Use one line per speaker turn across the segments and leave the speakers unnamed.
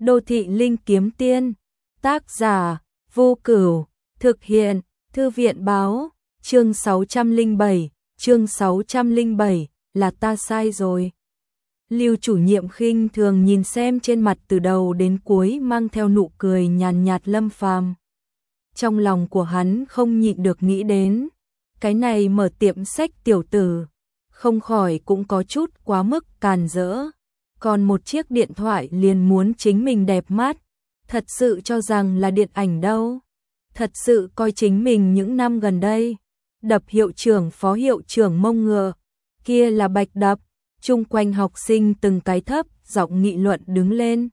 Đô thị linh kiếm tiên, tác giả, Vô Cửu, thực hiện, Thư viện báo, chương 607, là ta sai rồi. Lưu chủ nhiệm khinh thường nhìn xem trên mặt từ đầu đến cuối mang theo nụ cười nhàn nhạt Lâm Phàm. Trong lòng của hắn không nhịn được nghĩ đến, cái này mở tiệm sách tiểu tử, không khỏi cũng có chút quá mức càn rỡ. Còn một chiếc điện thoại liền muốn chính mình đẹp mắt, thật sự cho rằng là điện ảnh đâu. Thật sự coi chính mình những năm gần đây, đập hiệu trưởng phó hiệu trưởng mông ngựa, kia là bạch đập. Chung quanh học sinh từng cái thấp giọng nghị luận đứng lên.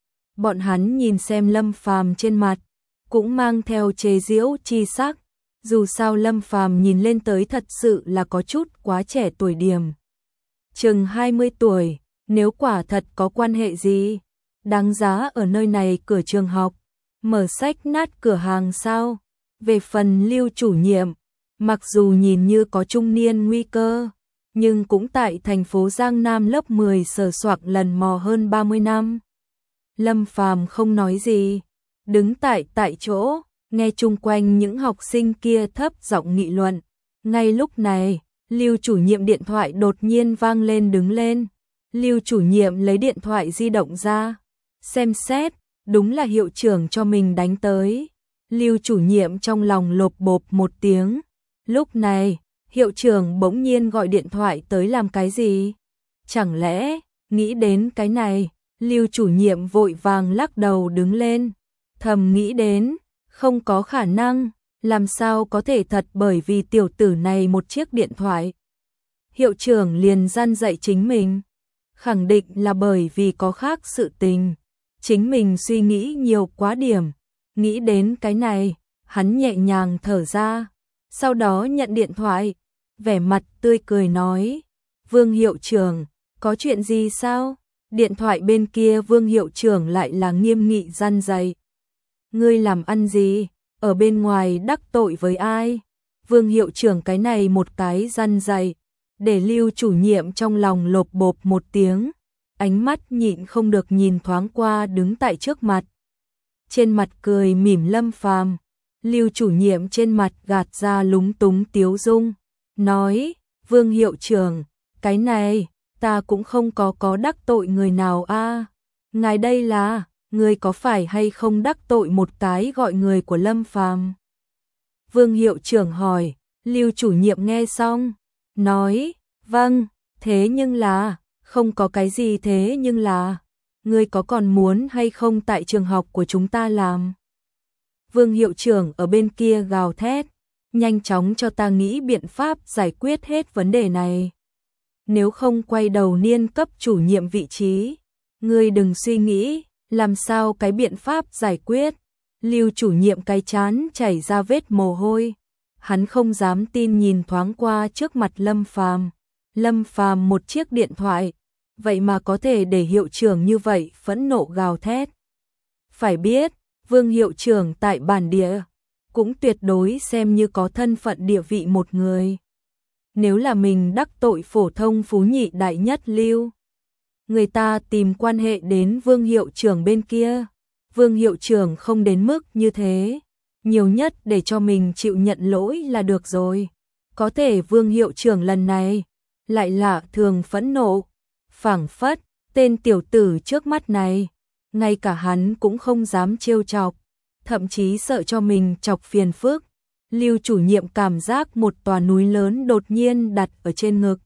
Bọn hắn nhìn xem Lâm Phàm trên mặt, cũng mang theo chế giễu chi sắc. Dù sao Lâm Phàm nhìn lên tới thật sự là có chút quá trẻ tuổi điểm. Chừng 20 tuổi, nếu quả thật có quan hệ gì, đáng giá ở nơi này cửa trường học, mở sách nát cửa hàng sao? Về phần Lưu chủ nhiệm, mặc dù nhìn như có trung niên nguy cơ, nhưng cũng tại thành phố Giang Nam lớp 10 sờ soạc lần mò hơn 30 năm. Lâm Phàm không nói gì, đứng tại chỗ, nghe chung quanh những học sinh kia thấp giọng nghị luận. Ngay lúc này, Lưu chủ nhiệm điện thoại đột nhiên vang lên đứng lên. Lưu chủ nhiệm lấy điện thoại di động ra, xem xét, đúng là hiệu trưởng cho mình đánh tới. Lưu chủ nhiệm trong lòng lộp bộp một tiếng. Lúc này, hiệu trưởng bỗng nhiên gọi điện thoại tới làm cái gì? Chẳng lẽ, nghĩ đến cái này, Lưu chủ nhiệm vội vàng lắc đầu đứng lên, thầm nghĩ đến, không có khả năng, làm sao có thể thật bởi vì tiểu tử này một chiếc điện thoại. Hiệu trưởng liền răn dạy chính mình, khẳng định là bởi vì có khác sự tình, chính mình suy nghĩ nhiều quá điểm. Nghĩ đến cái này, hắn nhẹ nhàng thở ra, sau đó nhận điện thoại, vẻ mặt tươi cười nói, Vương hiệu trưởng, có chuyện gì sao? Điện thoại bên kia Vương hiệu trưởng lại là nghiêm nghị răn dạy. Ngươi làm ăn gì? Ở bên ngoài đắc tội với ai? Vương hiệu trưởng cái này một cái răn dạy, để Lưu chủ nhiệm trong lòng lộp bộp một tiếng, ánh mắt nhịn không được nhìn thoáng qua đứng tại trước mặt. Trên mặt cười mỉm Lâm Phàm, Lưu chủ nhiệm trên mặt gạt ra lúng túng tiếu dung, nói, Vương hiệu trưởng, cái này, ta cũng không có đắc tội người nào a. Ngài đây là, người có phải hay không đắc tội một cái gọi người của Lâm Phàm? Vương hiệu trưởng hỏi. Lưu chủ nhiệm nghe xong, nói, vâng, thế nhưng là, không có cái gì thế nhưng là, ngươi có còn muốn hay không tại trường học của chúng ta làm? Vương hiệu trưởng ở bên kia gào thét, nhanh chóng cho ta nghĩ biện pháp giải quyết hết vấn đề này. Nếu không quay đầu niên cấp chủ nhiệm vị trí, ngươi đừng suy nghĩ, làm sao cái biện pháp giải quyết. Lưu chủ nhiệm cái chán chảy ra vết mồ hôi, hắn không dám tin nhìn thoáng qua trước mặt Lâm Phàm. Lâm Phàm một chiếc điện thoại, vậy mà có thể để hiệu trưởng như vậy phẫn nộ gào thét. Phải biết, Vương hiệu trưởng tại bản địa, cũng tuyệt đối xem như có thân phận địa vị một người. Nếu là mình đắc tội phổ thông phú nhị đại nhất Lưu, người ta tìm quan hệ đến Vương hiệu trưởng bên kia. Vương hiệu trưởng không đến mức như thế, nhiều nhất để cho mình chịu nhận lỗi là được rồi. Có thể Vương hiệu trưởng lần này lại lạ thường phẫn nộ, phảng phất tên tiểu tử trước mắt này, ngay cả hắn cũng không dám trêu chọc, thậm chí sợ cho mình chọc phiền phức. Lưu chủ nhiệm cảm giác một tòa núi lớn đột nhiên đặt ở trên ngực,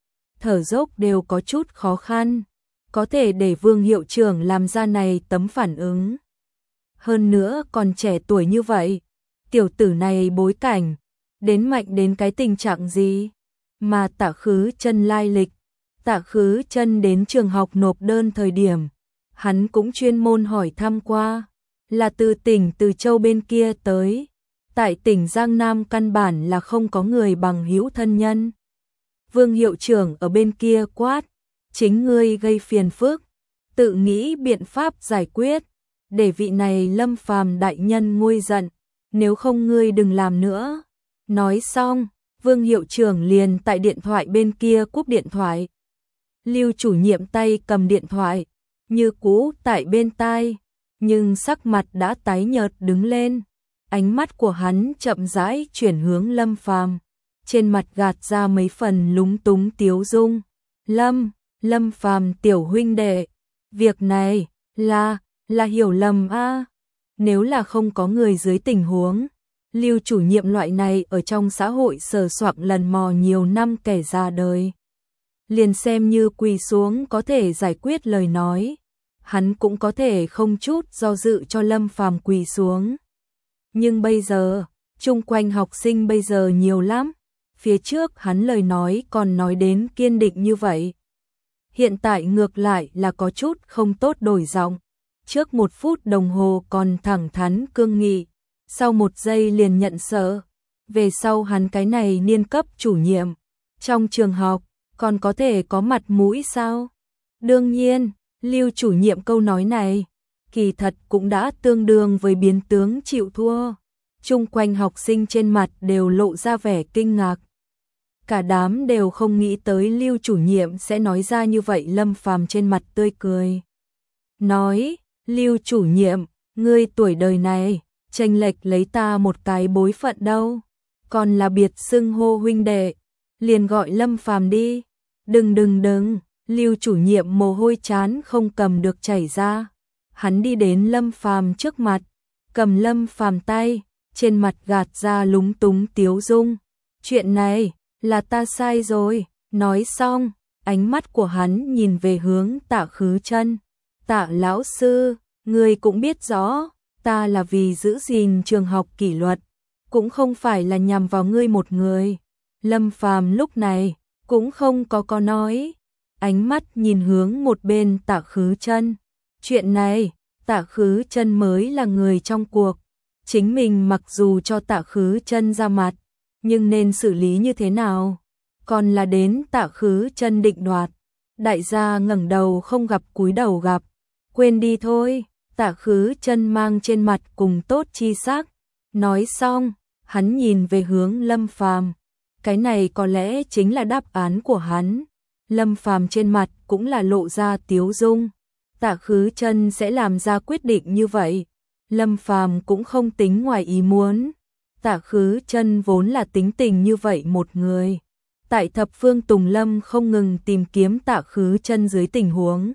thở dốc đều có chút khó khăn, có thể để Vương hiệu trưởng làm ra này tấm phản ứng. Hơn nữa còn trẻ tuổi như vậy, tiểu tử này bối cảnh, đến mạnh đến cái tình trạng gì? Mà Tạ Khứ Chân lai lịch, Tạ Khứ Chân đến trường học nộp đơn thời điểm, hắn cũng chuyên môn hỏi thăm qua, là từ tỉnh Từ Châu bên kia tới, tại tỉnh Giang Nam căn bản là không có người bằng hữu thân nhân. Vương hiệu trưởng ở bên kia quát, chính ngươi gây phiền phức, tự nghĩ biện pháp giải quyết, để vị này Lâm Phàm đại nhân nguôi giận, nếu không ngươi đừng làm nữa. Nói xong, Vương hiệu trưởng liền tại điện thoại bên kia cúp điện thoại. Lưu chủ nhiệm tay cầm điện thoại, như cũ tại bên tai, nhưng sắc mặt đã tái nhợt đứng lên. Ánh mắt của hắn chậm rãi chuyển hướng Lâm Phàm, trên mặt gạt ra mấy phần lúng túng tiếu dung. Lâm Phàm tiểu huynh đệ, việc này là hiểu lầm a. Nếu là không có người dưới tình huống, Lưu chủ nhiệm loại này ở trong xã hội sờ soạng lần mò nhiều năm kẻ ra đời, liền xem như quỳ xuống có thể giải quyết lời nói, hắn cũng có thể không chút do dự cho Lâm Phàm quỳ xuống. Nhưng bây giờ, chung quanh học sinh bây giờ nhiều lắm, phía trước hắn lời nói còn nói đến kiên định như vậy. Hiện tại ngược lại là có chút không tốt đổi giọng, trước 1 phút đồng hồ còn thẳng thắn cương nghị, sau 1 giây liền nhận sợ. Về sau hắn cái này niên cấp chủ nhiệm, trong trường học, còn có thể có mặt mũi sao? Đương nhiên, Lưu chủ nhiệm câu nói này, kỳ thật cũng đã tương đương với biến tướng chịu thua. Chung quanh học sinh trên mặt đều lộ ra vẻ kinh ngạc. Cả đám đều không nghĩ tới Lưu chủ nhiệm sẽ nói ra như vậy. Lâm Phàm trên mặt tươi cười, nói, Lưu chủ nhiệm, ngươi tuổi đời này, chênh lệch lấy ta một cái bối phận đâu, còn là biệt xưng hô huynh đệ, liền gọi Lâm Phàm đi. Đừng, Lưu chủ nhiệm mồ hôi trán không cầm được chảy ra. Hắn đi đến Lâm Phàm trước mặt, cầm Lâm Phàm tay, trên mặt gạt ra lúng túng tiếu dung. Chuyện này, là ta sai rồi. Nói xong, ánh mắt của hắn nhìn về hướng Tạ Khứ Chân. Tạ lão sư, ngươi cũng biết rõ, ta là vì giữ gìn trường học kỷ luật, cũng không phải là nhằm vào ngươi một người. Lâm Phàm lúc này cũng không có nói, ánh mắt nhìn hướng một bên Tạ Khứ Chân. Chuyện này, Tạ Khứ Chân mới là người trong cuộc, chính mình mặc dù cho Tạ Khứ Chân ra mặt, nhưng nên xử lý như thế nào, còn là đến Tạ Khứ Chân định đoạt. Đại gia ngẩng đầu không gặp cúi đầu gặp, quên đi thôi. Tạ Khứ Chân mang trên mặt cùng tốt chi sắc. Nói xong, hắn nhìn về hướng Lâm Phàm. Cái này có lẽ chính là đáp án của hắn. Lâm Phàm trên mặt cũng là lộ ra tiếu dung. Tạ Khứ Chân sẽ làm ra quyết định như vậy, Lâm Phàm cũng không tính ngoài ý muốn. Tạ Khứ Chân vốn là tính tình như vậy một người. Tại Thập Phương Tùng Lâm không ngừng tìm kiếm Tạ Khứ Chân dưới tình huống,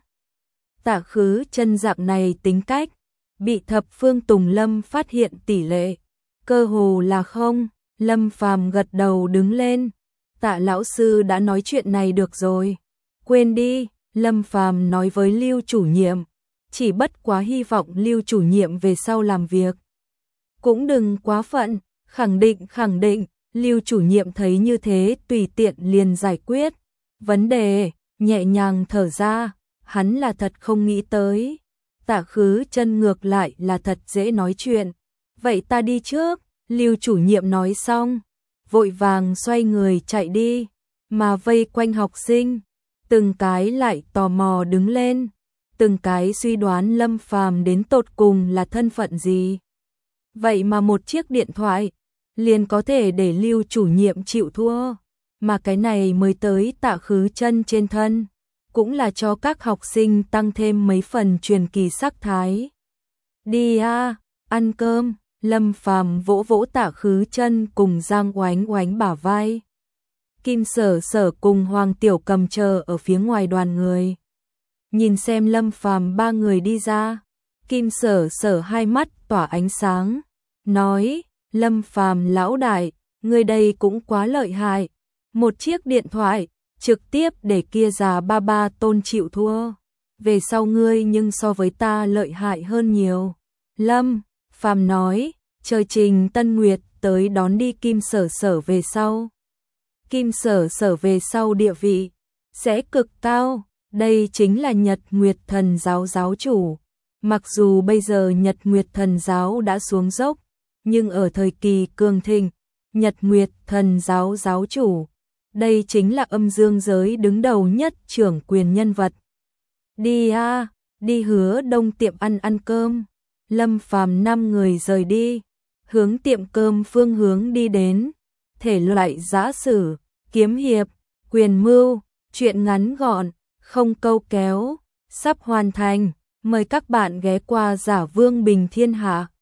Tạ Khứ Chân dạng này tính cách, bị Thập Phương Tùng Lâm phát hiện tỷ lệ cơ hồ là không. Lâm Phàm gật đầu đứng lên. Tạ lão sư đã nói chuyện này được rồi, quên đi. Lâm Phàm nói với Lưu chủ nhiệm, chỉ bất quá hy vọng Lưu chủ nhiệm về sau làm việc cũng đừng quá phận. Khẳng định. Lưu chủ nhiệm thấy như thế tùy tiện liền giải quyết vấn đề, nhẹ nhàng thở ra. Hắn là thật không nghĩ tới, Tạ Khứ Chân ngược lại là thật dễ nói chuyện. Vậy ta đi trước. Lưu chủ nhiệm nói xong, vội vàng xoay người chạy đi, mà vây quanh học sinh, từng cái lại tò mò đứng lên, từng cái suy đoán Lâm Phàm đến tột cùng là thân phận gì. Vậy mà một chiếc điện thoại liền có thể để Lưu chủ nhiệm chịu thua, mà cái này mới tới Tạ Khứ Chân trên thân, cũng là cho các học sinh tăng thêm mấy phần truyền kỳ sắc thái. Đi a, ăn cơm. Lâm Phàm vỗ vỗ Tạ Khứ Chân cùng Giang Oánh Oánh bả vai. Kim Sở Sở cùng Hoàng Tiểu Cầm chờ ở phía ngoài đoàn người. Nhìn xem Lâm Phàm ba người đi ra, Kim Sở Sở hai mắt tỏa ánh sáng, nói, Lâm Phàm lão đại, người đây cũng quá lợi hại. Một chiếc điện thoại, trực tiếp để kia già ba ba Tôn chịu thua. Về sau ngươi nhưng so với ta lợi hại hơn nhiều. Lâm Phàm nói, chờ Trình Tân Nguyệt tới đón đi Kim Sở Sở về sau. Kim Sở Sở về sau địa vị sẽ cực cao, đây chính là Nhật Nguyệt Thần giáo giáo chủ. Mặc dù bây giờ Nhật Nguyệt Thần giáo đã xuống dốc, nhưng ở thời kỳ cường thịnh, Nhật Nguyệt Thần giáo giáo chủ, đây chính là âm dương giới đứng đầu nhất trưởng quyền nhân vật. Đi a, đi Hứa Đông tiệm ăn cơm. Lâm Phàm 5 người rời đi, hướng tiệm cơm phương hướng đi đến. Thể loại giã sử, kiếm hiệp, quyền mưu, truyện ngắn gọn, không câu kéo, sắp hoàn thành. Mời các bạn ghé qua Giả Vương Bình Thiên Hạ.